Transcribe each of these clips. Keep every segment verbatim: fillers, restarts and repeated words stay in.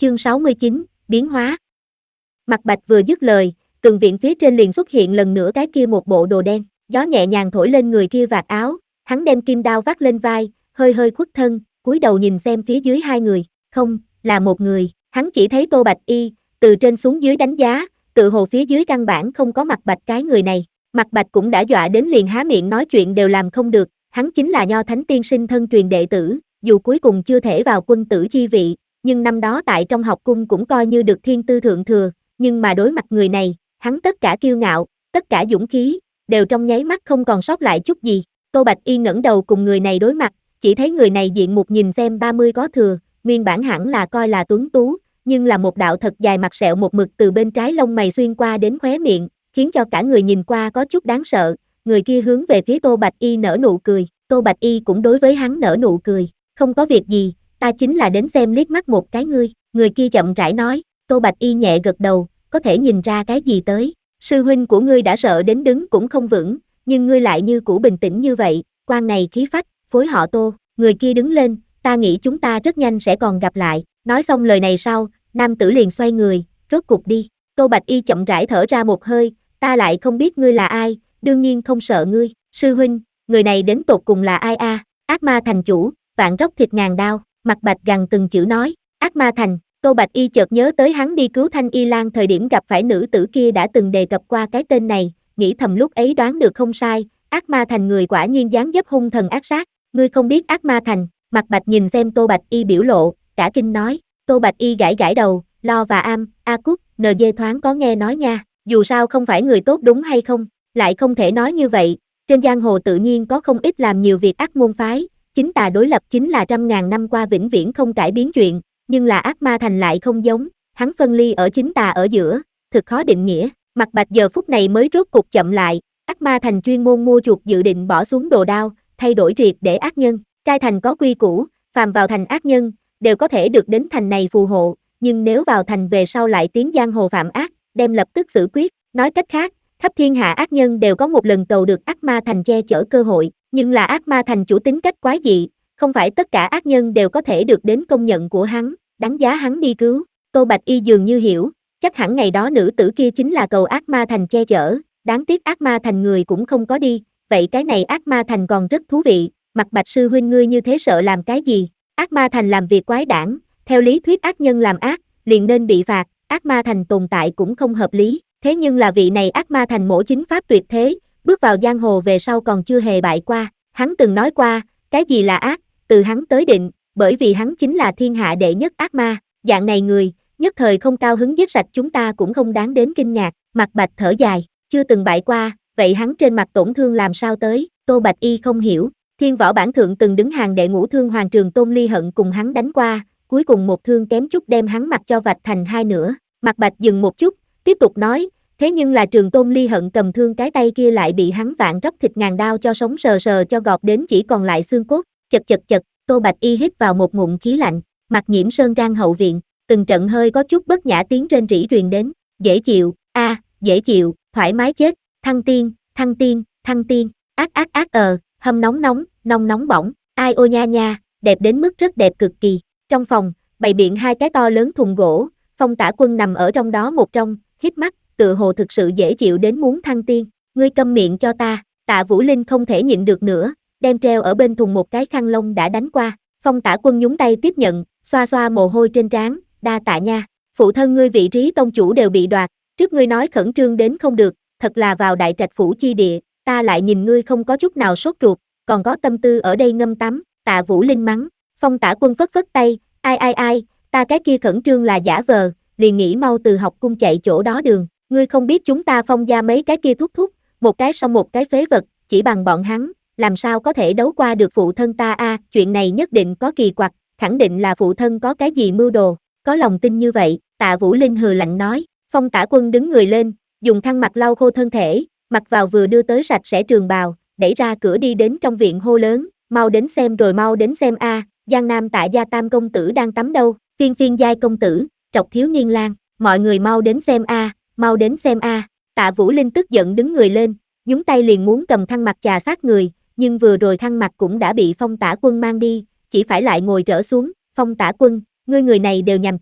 Chương sáu mươi chín, biến hóa. Mặt Bạch vừa dứt lời, tường viện phía trên liền xuất hiện lần nữa cái kia một bộ đồ đen, gió nhẹ nhàng thổi lên người kia vạt áo, hắn đem kim đao vác lên vai, hơi hơi khuất thân, cúi đầu nhìn xem phía dưới hai người, không, là một người, hắn chỉ thấy Tô Bạch Y, từ trên xuống dưới đánh giá, tự hồ phía dưới căn bản không có Mặt Bạch cái người này, Mặt Bạch cũng đã dọa đến liền há miệng nói chuyện đều làm không được, hắn chính là Nho Thánh tiên sinh thân truyền đệ tử, dù cuối cùng chưa thể vào quân tử chi vị, nhưng năm đó tại trong học cung cũng coi như được thiên tư thượng thừa, nhưng mà đối mặt người này, hắn tất cả kiêu ngạo, tất cả dũng khí, đều trong nháy mắt không còn sót lại chút gì. Tô Bạch Y ngẩng đầu cùng người này đối mặt, chỉ thấy người này diện mục nhìn xem ba mươi có thừa, nguyên bản hẳn là coi là tuấn tú, nhưng là một đạo thật dài mặt sẹo một mực từ bên trái lông mày xuyên qua đến khóe miệng, khiến cho cả người nhìn qua có chút đáng sợ. Người kia hướng về phía Tô Bạch Y nở nụ cười, Tô Bạch Y cũng đối với hắn nở nụ cười, không có việc gì, ta chính là đến xem liếc mắt một cái ngươi, người kia chậm rãi nói. Tô Bạch Y nhẹ gật đầu, có thể nhìn ra cái gì tới, sư huynh của ngươi đã sợ đến đứng cũng không vững, nhưng ngươi lại như cũ bình tĩnh như vậy, quan này khí phách, phối họ Tô. Người kia đứng lên, ta nghĩ chúng ta rất nhanh sẽ còn gặp lại, nói xong lời này sau, nam tử liền xoay người, rốt cục đi. Tô Bạch Y chậm rãi thở ra một hơi, ta lại không biết ngươi là ai, đương nhiên không sợ ngươi, sư huynh, người này đến tột cùng là ai a? À? Ác ma thành chủ, vạn róc thịt ngàn đao, Mặt Bạch gằn từng chữ nói, ác ma thành. Tô Bạch Y chợt nhớ tới hắn đi cứu Thanh Y Lan thời điểm gặp phải nữ tử kia đã từng đề cập qua cái tên này, nghĩ thầm lúc ấy đoán được không sai, ác ma thành người quả nhiên dáng dấp hung thần ác sát, ngươi không biết ác ma thành. Mặt Bạch nhìn xem Tô Bạch Y biểu lộ, cả kinh nói. Tô Bạch Y gãi gãi đầu, lo và am, a cút, nờ dê thoáng có nghe nói nha, dù sao không phải người tốt đúng hay không, lại không thể nói như vậy, trên giang hồ tự nhiên có không ít làm nhiều việc ác môn phái, chính tà đối lập chính là trăm ngàn năm qua vĩnh viễn không cải biến chuyện, nhưng là ác ma thành lại không giống, hắn phân ly ở chính tà ở giữa, thực khó định nghĩa. Mặt Bạch giờ phút này mới rốt cục chậm lại, ác ma thành chuyên môn mua chuộc dự định bỏ xuống đồ đao, thay đổi triệt để ác nhân, cai thành có quy củ, phàm vào thành ác nhân, đều có thể được đến thành này phù hộ, nhưng nếu vào thành về sau lại tiến giang hồ phạm ác, đem lập tức xử quyết, nói cách khác, khắp thiên hạ ác nhân đều có một lần cầu được ác ma thành che chở cơ hội, nhưng là ác ma thành chủ tính cách quái dị, không phải tất cả ác nhân đều có thể được đến công nhận của hắn, đáng giá hắn đi cứu. Tô Bạch Y dường như hiểu, chắc hẳn ngày đó nữ tử kia chính là cầu ác ma thành che chở, đáng tiếc ác ma thành người cũng không có đi, vậy cái này ác ma thành còn rất thú vị. Mặt Bạch sư huynh ngươi như thế sợ làm cái gì? Ác ma thành làm việc quái đản, theo lý thuyết ác nhân làm ác, liền nên bị phạt, ác ma thành tồn tại cũng không hợp lý, thế nhưng là vị này ác ma thành mổ chính pháp tuyệt thế, bước vào giang hồ về sau còn chưa hề bại qua, hắn từng nói qua, cái gì là ác, từ hắn tới định, bởi vì hắn chính là thiên hạ đệ nhất ác ma, dạng này người, nhất thời không cao hứng giết sạch chúng ta cũng không đáng đến kinh ngạc. Mặt Bạch thở dài, chưa từng bại qua, vậy hắn trên mặt tổn thương làm sao tới? Tô Bạch Y không hiểu, Thiên Võ Bản Thượng từng đứng hàng đệ ngũ thương Hoàng Trường Tôn Ly Hận cùng hắn đánh qua, cuối cùng một thương kém chút đem hắn mặt cho vạch thành hai nửa. Mặt Bạch dừng một chút, tiếp tục nói, thế nhưng là Trường Tôn Ly Hận cầm thương cái tay kia lại bị hắn vạn róc thịt ngàn đao cho sống sờ sờ cho gọt đến chỉ còn lại xương cốt, chật chật chật. Tô Bạch Y hít vào một ngụm khí lạnh, Mặt Nhiễm Sơn Trang hậu viện, từng trận hơi có chút bất nhã tiếng rên rỉ truyền đến, dễ chịu, a, à, dễ chịu, thoải mái chết, thăng tiên, thăng tiên, thăng tiên, ác ác ác ờ, hâm nóng nóng, nóng nóng bỏng, ai ô nha nha, đẹp đến mức rất đẹp cực kỳ. Trong phòng, bày biện hai cái to lớn thùng gỗ, Phong Tả Quân nằm ở trong đó một trong, hít mắt, tựa hồ thực sự dễ chịu đến muốn thăng tiên, ngươi câm miệng cho ta. Tạ Vũ Linh không thể nhịn được nữa, đem treo ở bên thùng một cái khăn lông đã đánh qua, Phong Tả Quân nhúng tay tiếp nhận, xoa xoa mồ hôi trên trán, đa tạ nha, phụ thân ngươi vị trí tông chủ đều bị đoạt, trước ngươi nói khẩn trương đến không được, thật là vào đại trạch phủ chi địa, ta lại nhìn ngươi không có chút nào sốt ruột, còn có tâm tư ở đây ngâm tắm. Tạ Vũ Linh mắng. Phong Tả Quân phất phất tay, ai ai ai, ta cái kia khẩn trương là giả vờ, liền nghĩ mau từ học cung chạy chỗ đó đường, ngươi không biết chúng ta Phong gia mấy cái kia thúc thúc, một cái sau một cái phế vật, chỉ bằng bọn hắn, làm sao có thể đấu qua được phụ thân ta a? À, chuyện này nhất định có kỳ quặc, khẳng định là phụ thân có cái gì mưu đồ, có lòng tin như vậy. Tạ Vũ Linh hừ lạnh nói. Phong Tả Quân đứng người lên, dùng khăn mặt lau khô thân thể, mặc vào vừa đưa tới sạch sẽ trường bào, đẩy ra cửa đi đến trong viện hô lớn, mau đến xem rồi mau đến xem a, à, Giang Nam Tạ gia tam công tử đang tắm đâu, Phiên Phiên giai công tử, Trọc thiếu niên lang, mọi người mau đến xem a, à, mau đến xem a. À. Tạ Vũ Linh tức giận đứng người lên, nhúng tay liền muốn cầm khăn mặt chà sát người, nhưng vừa rồi khăn mặt cũng đã bị Phong Tả Quân mang đi, chỉ phải lại ngồi trở xuống. Phong Tả Quân, ngươi người này đều nhàm chán.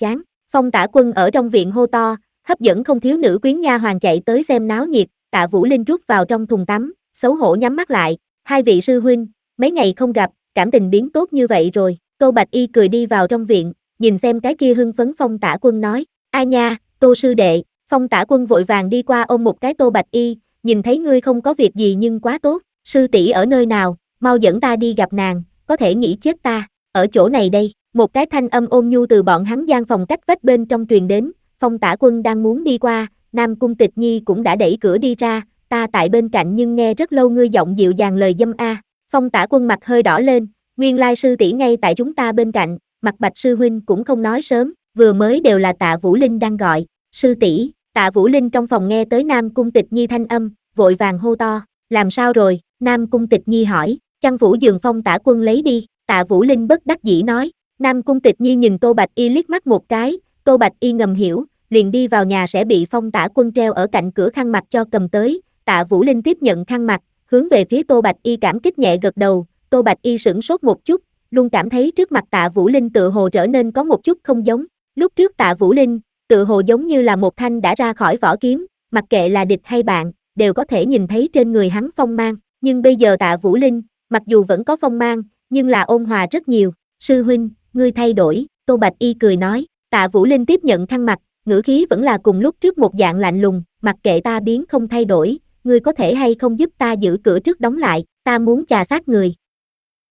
Phong Tả Quân ở trong viện hô to, hấp dẫn không thiếu nữ quyến nha hoàn chạy tới xem náo nhiệt. Tạ Vũ Linh rút vào trong thùng tắm, xấu hổ nhắm mắt lại. Hai vị sư huynh, mấy ngày không gặp, cảm tình biến tốt như vậy rồi. Tô Bạch Y cười đi vào trong viện, nhìn xem cái kia hưng phấn Phong Tả Quân nói, ai nha, Tô sư đệ. Phong Tả Quân vội vàng đi qua ôm một cái Tô Bạch Y, nhìn thấy ngươi không có việc gì nhưng quá tốt, sư tỷ ở nơi nào, mau dẫn ta đi gặp nàng, có thể nghĩ chết ta, ở chỗ này đây. Một cái thanh âm ôn nhu từ bọn hắn gian phòng cách vách bên trong truyền đến. Phong Tả Quân đang muốn đi qua, Nam Cung Tịch Nhi cũng đã đẩy cửa đi ra, ta tại bên cạnh nhưng nghe rất lâu ngươi giọng dịu dàng lời dâm a. Phong Tả Quân mặt hơi đỏ lên, nguyên lai sư tỷ ngay tại chúng ta bên cạnh, Mặt Bạch sư huynh cũng không nói sớm, vừa mới đều là Tạ Vũ Linh đang gọi, sư tỷ. Tạ Vũ Linh trong phòng nghe tới Nam Cung Tịch Nhi thanh âm, vội vàng hô to, làm sao rồi? Nam Cung Tịch Nhi hỏi, chăn phủ giường Phong Tả Quân lấy đi. Tạ Vũ Linh bất đắc dĩ nói. Nam Cung Tịch Nhi nhìn Tô Bạch Y liếc mắt một cái, Tô Bạch Y ngầm hiểu, liền đi vào nhà sẽ bị Phong Tả Quân treo ở cạnh cửa khăn mặt cho cầm tới. Tạ Vũ Linh tiếp nhận khăn mặt, hướng về phía Tô Bạch Y cảm kích nhẹ gật đầu. Tô Bạch Y sửng sốt một chút, luôn cảm thấy trước mặt Tạ Vũ Linh tự hồ trở nên có một chút không giống. Lúc trước Tạ Vũ Linh, tự hồ giống như là một thanh đã ra khỏi vỏ kiếm, mặc kệ là địch hay bạn, đều có thể nhìn thấy trên người hắn phong mang. Nhưng bây giờ Tạ Vũ Linh, mặc dù vẫn có phong mang, nhưng là ôn hòa rất nhiều. Sư huynh, ngươi thay đổi, Tô Bạch Y cười nói. Tạ Vũ Linh tiếp nhận khăn mặt, ngữ khí vẫn là cùng lúc trước một dạng lạnh lùng, mặc kệ ta biến không thay đổi, ngươi có thể hay không giúp ta giữ cửa trước đóng lại, ta muốn chà sát người.